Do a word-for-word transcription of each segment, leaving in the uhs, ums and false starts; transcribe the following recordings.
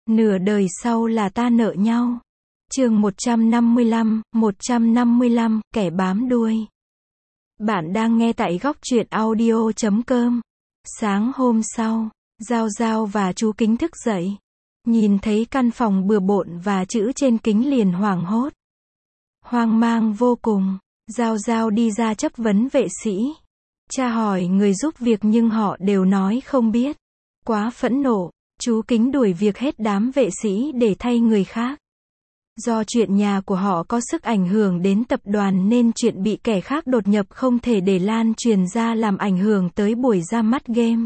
Nửa đời sau là ta nợ nhau. Chương một trăm năm mươi lăm, một trăm năm mươi lăm, kẻ bám đuôi. Bạn đang nghe tại góc truyện audio chấm com. Sáng hôm sau, Giao Giao và chú Kính thức dậy. Nhìn thấy căn phòng bừa bộn và chữ trên kính liền hoảng hốt. Hoang mang vô cùng, Giao Giao đi ra chất vấn vệ sĩ. Cha hỏi người giúp việc nhưng họ đều nói không biết. Quá phẫn nộ, chú Kính đuổi việc hết đám vệ sĩ để thay người khác. Do chuyện nhà của họ có sức ảnh hưởng đến tập đoàn nên chuyện bị kẻ khác đột nhập không thể để lan truyền ra làm ảnh hưởng tới buổi ra mắt game.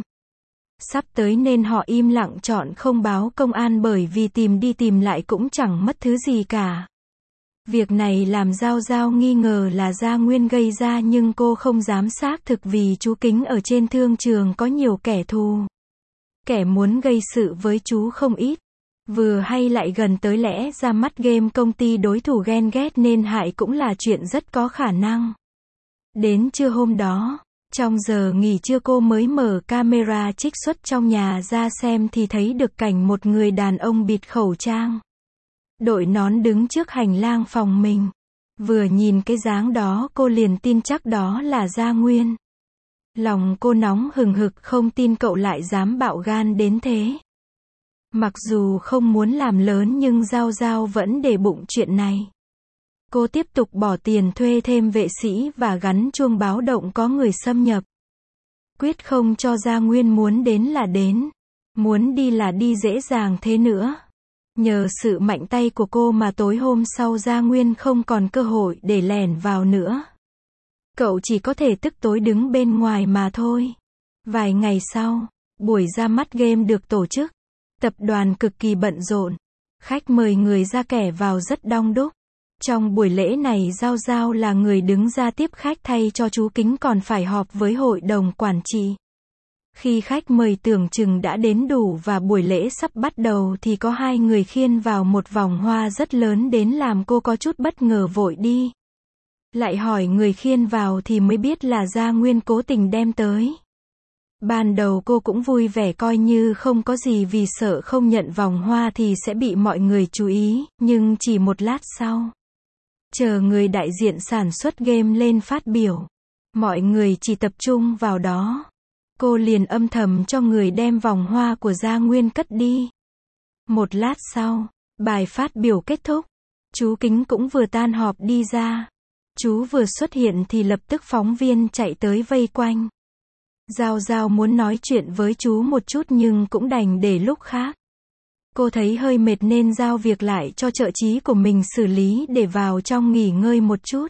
Sắp tới nên họ im lặng chọn không báo công an bởi vì tìm đi tìm lại cũng chẳng mất thứ gì cả. Việc này làm Giao Giao nghi ngờ là Gia Nguyên gây ra nhưng cô không dám xác thực vì chú Kính ở trên thương trường có nhiều kẻ thù. Kẻ muốn gây sự với chú không ít. Vừa hay lại gần tới lẽ ra mắt game công ty đối thủ ghen ghét nên hại cũng là chuyện rất có khả năng. Đến trưa hôm đó, trong giờ nghỉ trưa cô mới mở camera trích xuất trong nhà ra xem thì thấy được cảnh một người đàn ông bịt khẩu trang, đội nón đứng trước hành lang phòng mình. Vừa nhìn cái dáng đó cô liền tin chắc đó là Gia Nguyên. Lòng cô nóng hừng hực không tin cậu lại dám bạo gan đến thế. Mặc dù không muốn làm lớn nhưng Giao Giao vẫn để bụng chuyện này. Cô tiếp tục bỏ tiền thuê thêm vệ sĩ và gắn chuông báo động có người xâm nhập. Quyết không cho Gia Nguyên muốn đến là đến, muốn đi là đi dễ dàng thế nữa. Nhờ sự mạnh tay của cô mà tối hôm sau Gia Nguyên không còn cơ hội để lẻn vào nữa. Cậu chỉ có thể tức tối đứng bên ngoài mà thôi. Vài ngày sau, buổi ra mắt game được tổ chức. Tập đoàn cực kỳ bận rộn. Khách mời người ra kẻ vào rất đông đúc. Trong buổi lễ này Giao Giao là người đứng ra tiếp khách thay cho chú Kính còn phải họp với hội đồng quản trị. Khi khách mời tưởng chừng đã đến đủ và buổi lễ sắp bắt đầu thì có hai người khiêng vào một vòng hoa rất lớn đến làm cô có chút bất ngờ vội đi. Lại hỏi người khiêng vào thì mới biết là Gia Nguyên cố tình đem tới. Ban đầu cô cũng vui vẻ coi như không có gì vì sợ không nhận vòng hoa thì sẽ bị mọi người chú ý, nhưng chỉ một lát sau, chờ người đại diện sản xuất game lên phát biểu, mọi người chỉ tập trung vào đó. Cô liền âm thầm cho người đem vòng hoa của Gia Nguyên cất đi. Một lát sau, bài phát biểu kết thúc, chú Kính cũng vừa tan họp đi ra. Chú vừa xuất hiện thì lập tức phóng viên chạy tới vây quanh. Giao Giao muốn nói chuyện với chú một chút nhưng cũng đành để lúc khác. Cô thấy hơi mệt nên giao việc lại cho trợ trí của mình xử lý để vào trong nghỉ ngơi một chút.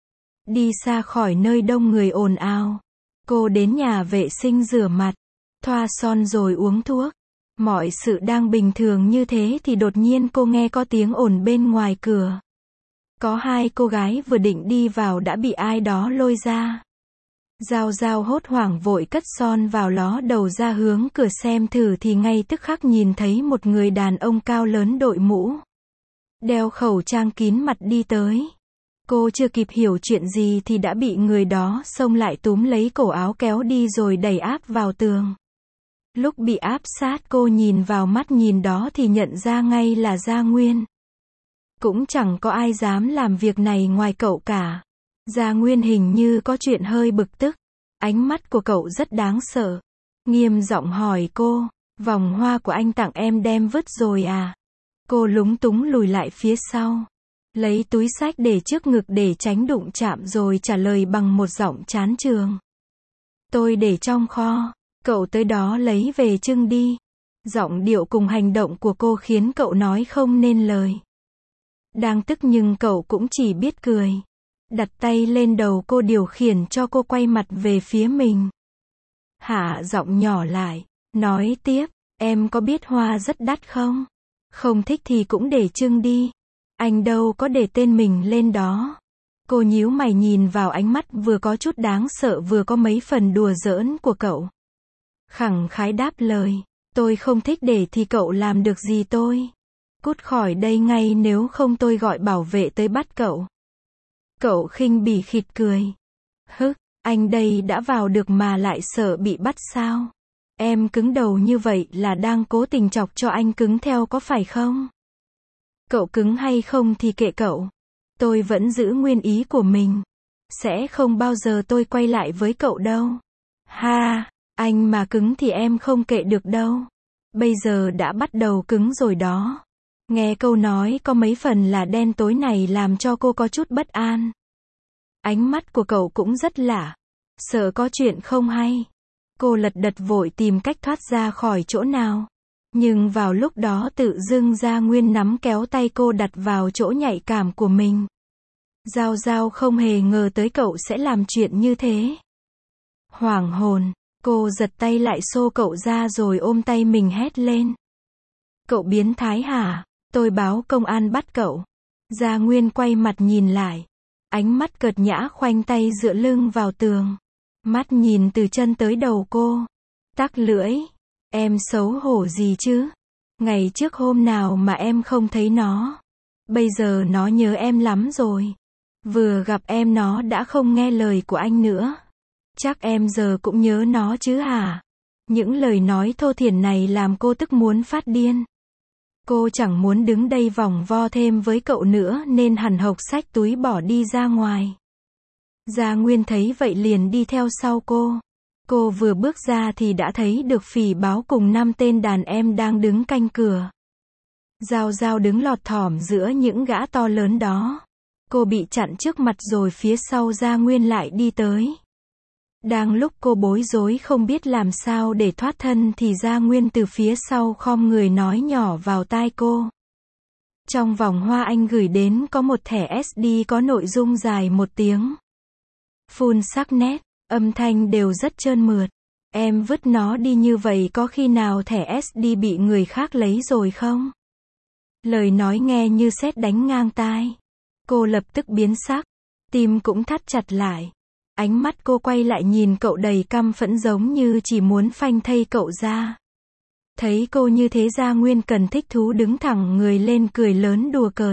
Đi xa khỏi nơi đông người ồn ào, cô đến nhà vệ sinh rửa mặt, thoa son rồi uống thuốc. Mọi sự đang bình thường như thế thì đột nhiên cô nghe có tiếng ồn bên ngoài cửa. Có hai cô gái vừa định đi vào đã bị ai đó lôi ra. Giao Giao hốt hoảng vội cất son vào ló đầu ra hướng cửa xem thử thì ngay tức khắc nhìn thấy một người đàn ông cao lớn đội mũ, đeo khẩu trang kín mặt đi tới. Cô chưa kịp hiểu chuyện gì thì đã bị người đó xông lại túm lấy cổ áo kéo đi rồi đẩy áp vào tường. Lúc bị áp sát cô nhìn vào mắt nhìn đó thì nhận ra ngay là Gia Nguyên. Cũng chẳng có ai dám làm việc này ngoài cậu cả. Gia Nguyên hình như có chuyện hơi bực tức. Ánh mắt của cậu rất đáng sợ. Nghiêm giọng hỏi cô, vòng hoa của anh tặng em đem vứt rồi à? Cô lúng túng lùi lại phía sau, lấy túi xách để trước ngực để tránh đụng chạm rồi trả lời bằng một giọng chán chường. Tôi để trong kho, cậu tới đó lấy về trưng đi. Giọng điệu cùng hành động của cô khiến cậu nói không nên lời. Đang tức nhưng cậu cũng chỉ biết cười. Đặt tay lên đầu cô điều khiển cho cô quay mặt về phía mình. Hạ giọng nhỏ lại, nói tiếp, em có biết hoa rất đắt không? Không thích thì cũng để trưng đi. Anh đâu có để tên mình lên đó. Cô nhíu mày nhìn vào ánh mắt vừa có chút đáng sợ vừa có mấy phần đùa giỡn của cậu. Khẳng khái đáp lời, tôi không thích để thì cậu làm được gì tôi. Cút khỏi đây ngay nếu không tôi gọi bảo vệ tới bắt cậu. Cậu khinh bỉ khịt cười. Hức, anh đây đã vào được mà lại sợ bị bắt sao? Em cứng đầu như vậy là đang cố tình chọc cho anh cứng theo có phải không? Cậu cứng hay không thì kệ cậu. Tôi vẫn giữ nguyên ý của mình. Sẽ không bao giờ tôi quay lại với cậu đâu. Ha, anh mà cứng thì em không kệ được đâu. Bây giờ đã bắt đầu cứng rồi đó. Nghe câu nói có mấy phần là đen tối này làm cho cô có chút bất an. Ánh mắt của cậu cũng rất lạ. Sợ có chuyện không hay. Cô lật đật vội tìm cách thoát ra khỏi chỗ nào. Nhưng vào lúc đó tự dưng Gia Nguyên nắm kéo tay cô đặt vào chỗ nhạy cảm của mình. Giao Giao không hề ngờ tới cậu sẽ làm chuyện như thế. Hoảng hồn, cô giật tay lại xô cậu ra rồi ôm tay mình hét lên. Cậu biến thái hả? Tôi báo công an bắt cậu. Gia Nguyên quay mặt nhìn lại. Ánh mắt cợt nhã khoanh tay dựa lưng vào tường. Mắt nhìn từ chân tới đầu cô. Tắc lưỡi. Em xấu hổ gì chứ? Ngày trước hôm nào mà em không thấy nó. Bây giờ nó nhớ em lắm rồi. Vừa gặp em nó đã không nghe lời của anh nữa. Chắc em giờ cũng nhớ nó chứ hả? Những lời nói thô thiển này làm cô tức muốn phát điên. Cô chẳng muốn đứng đây vòng vo thêm với cậu nữa nên hằn học xách túi bỏ đi ra ngoài. Gia Nguyên thấy vậy liền đi theo sau cô. Cô vừa bước ra thì đã thấy được Phỉ Báo cùng năm tên đàn em đang đứng canh cửa. Giao Giao đứng lọt thỏm giữa những gã to lớn đó. Cô bị chặn trước mặt rồi phía sau Gia Nguyên lại đi tới. Đang lúc cô bối rối không biết làm sao để thoát thân thì Gia Nguyên từ phía sau khom người nói nhỏ vào tai cô. Trong vòng hoa anh gửi đến có một thẻ ét đê có nội dung dài một tiếng. Full sắc nét, âm thanh đều rất trơn mượt. Em vứt nó đi như vậy có khi nào thẻ ét đê bị người khác lấy rồi không? Lời nói nghe như sét đánh ngang tai. Cô lập tức biến sắc, tim cũng thắt chặt lại. Ánh mắt cô quay lại nhìn cậu đầy căm phẫn giống như chỉ muốn phanh thây cậu ra. Thấy cô như thế Gia Nguyên cần thích thú đứng thẳng người lên cười lớn đùa cợt.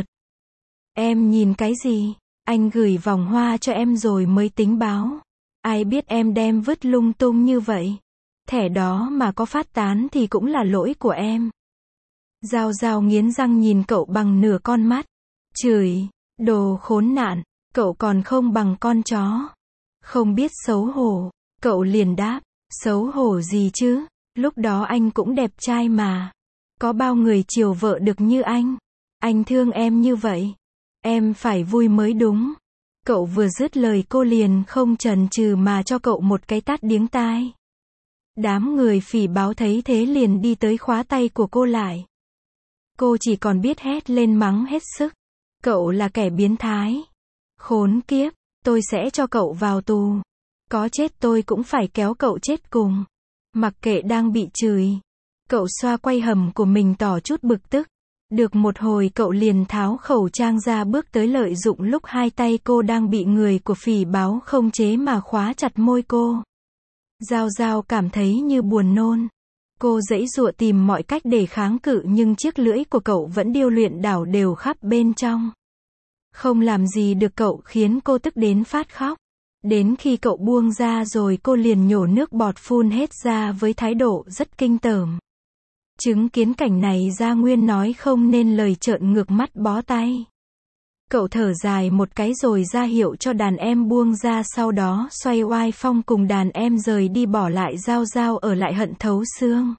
Em nhìn cái gì? Anh gửi vòng hoa cho em rồi mới tính báo. Ai biết em đem vứt lung tung như vậy. Thẻ đó mà có phát tán thì cũng là lỗi của em. Giao Giao nghiến răng nhìn cậu bằng nửa con mắt. Chửi, đồ khốn nạn, cậu còn không bằng con chó. Không biết xấu hổ. Cậu liền đáp, xấu hổ gì chứ, lúc đó anh cũng đẹp trai mà. Có bao người chiều vợ được như anh. Anh thương em như vậy. Em phải vui mới đúng. Cậu vừa dứt lời cô liền không chần chừ mà cho cậu một cái tát điếng tai. Đám người Phỉ Báo thấy thế liền đi tới khóa tay của cô lại. Cô chỉ còn biết hét lên mắng hết sức. Cậu là kẻ biến thái. Khốn kiếp, tôi sẽ cho cậu vào tù. Có chết tôi cũng phải kéo cậu chết cùng. Mặc kệ đang bị chửi. Cậu xoa quay hầm của mình tỏ chút bực tức. Được một hồi cậu liền tháo khẩu trang ra bước tới lợi dụng lúc hai tay cô đang bị người của Phỉ Báo không chế mà khóa chặt môi cô. Giao Giao cảm thấy như buồn nôn. Cô giãy giụa tìm mọi cách để kháng cự nhưng chiếc lưỡi của cậu vẫn điêu luyện đảo đều khắp bên trong. Không làm gì được cậu khiến cô tức đến phát khóc. Đến khi cậu buông ra rồi cô liền nhổ nước bọt phun hết ra với thái độ rất kinh tởm. Chứng kiến cảnh này Gia Nguyên nói không nên lời trợn ngược mắt bó tay. Cậu thở dài một cái rồi ra hiệu cho đàn em buông ra sau đó xoay oai phong cùng đàn em rời đi bỏ lại Giao Giao ở lại hận thấu xương.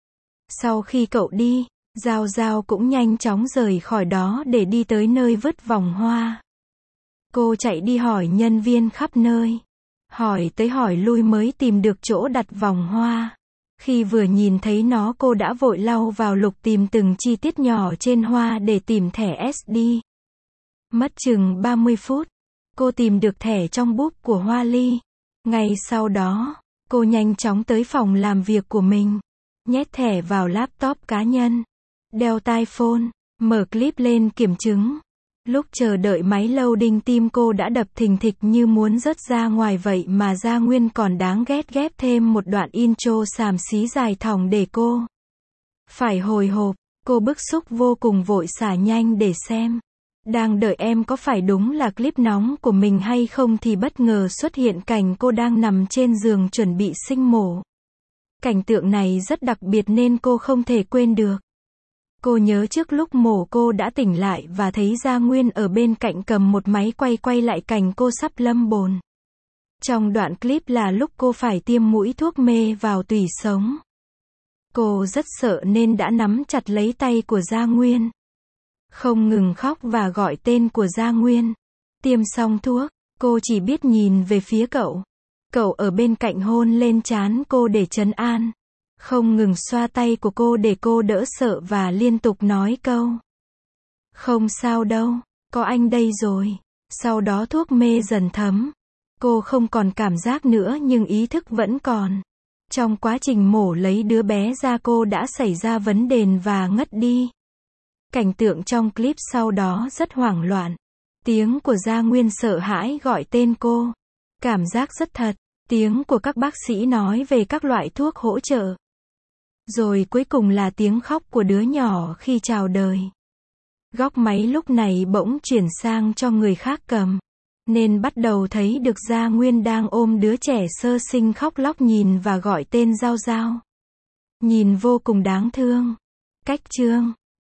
Sau khi cậu đi, Giao Giao cũng nhanh chóng rời khỏi đó để đi tới nơi vứt vòng hoa. Cô chạy đi hỏi nhân viên khắp nơi. Hỏi tới hỏi lui mới tìm được chỗ đặt vòng hoa. Khi vừa nhìn thấy nó cô đã vội lau vào lục tìm từng chi tiết nhỏ trên hoa để tìm thẻ ét đê. Mất chừng ba mươi phút, cô tìm được thẻ trong búp của Hoa Ly. Ngay sau đó, cô nhanh chóng tới phòng làm việc của mình. Nhét thẻ vào laptop cá nhân. Đeo tai phone, mở clip lên kiểm chứng. Lúc chờ đợi máy loading tim cô đã đập thình thịch như muốn rớt ra ngoài vậy mà Gia Nguyên còn đáng ghét ghép thêm một đoạn intro xàm xí dài thòng để cô phải hồi hộp. Cô bức xúc vô cùng vội xả nhanh để xem. Đang đợi em có phải đúng là clip nóng của mình hay không thì bất ngờ xuất hiện cảnh cô đang nằm trên giường chuẩn bị sinh mổ. Cảnh tượng này rất đặc biệt nên cô không thể quên được. Cô nhớ trước lúc mổ cô đã tỉnh lại và thấy Gia Nguyên ở bên cạnh cầm một máy quay quay lại cảnh cô sắp lâm bồn. Trong đoạn clip là lúc cô phải tiêm mũi thuốc mê vào tủy sống. Cô rất sợ nên đã nắm chặt lấy tay của Gia Nguyên. Không ngừng khóc và gọi tên của Gia Nguyên. Tiêm xong thuốc, cô chỉ biết nhìn về phía cậu. Cậu ở bên cạnh hôn lên trán cô để trấn an. Không ngừng xoa tay của cô để cô đỡ sợ và liên tục nói câu: "Không sao đâu, có anh đây rồi." Sau đó thuốc mê dần thấm. Cô không còn cảm giác nữa nhưng ý thức vẫn còn. Trong quá trình mổ lấy đứa bé ra cô đã xảy ra vấn đề và ngất đi. Cảnh tượng trong clip sau đó rất hoảng loạn. Tiếng của Gia Nguyên sợ hãi gọi tên cô. Cảm giác rất thật. Tiếng của các bác sĩ nói về các loại thuốc hỗ trợ. Rồi cuối cùng là tiếng khóc của đứa nhỏ khi chào đời. Góc máy lúc này bỗng chuyển sang cho người khác cầm. Nên bắt đầu thấy được Gia Nguyên đang ôm đứa trẻ sơ sinh khóc lóc nhìn và gọi tên Giao Giao. Nhìn vô cùng đáng thương. Cách chương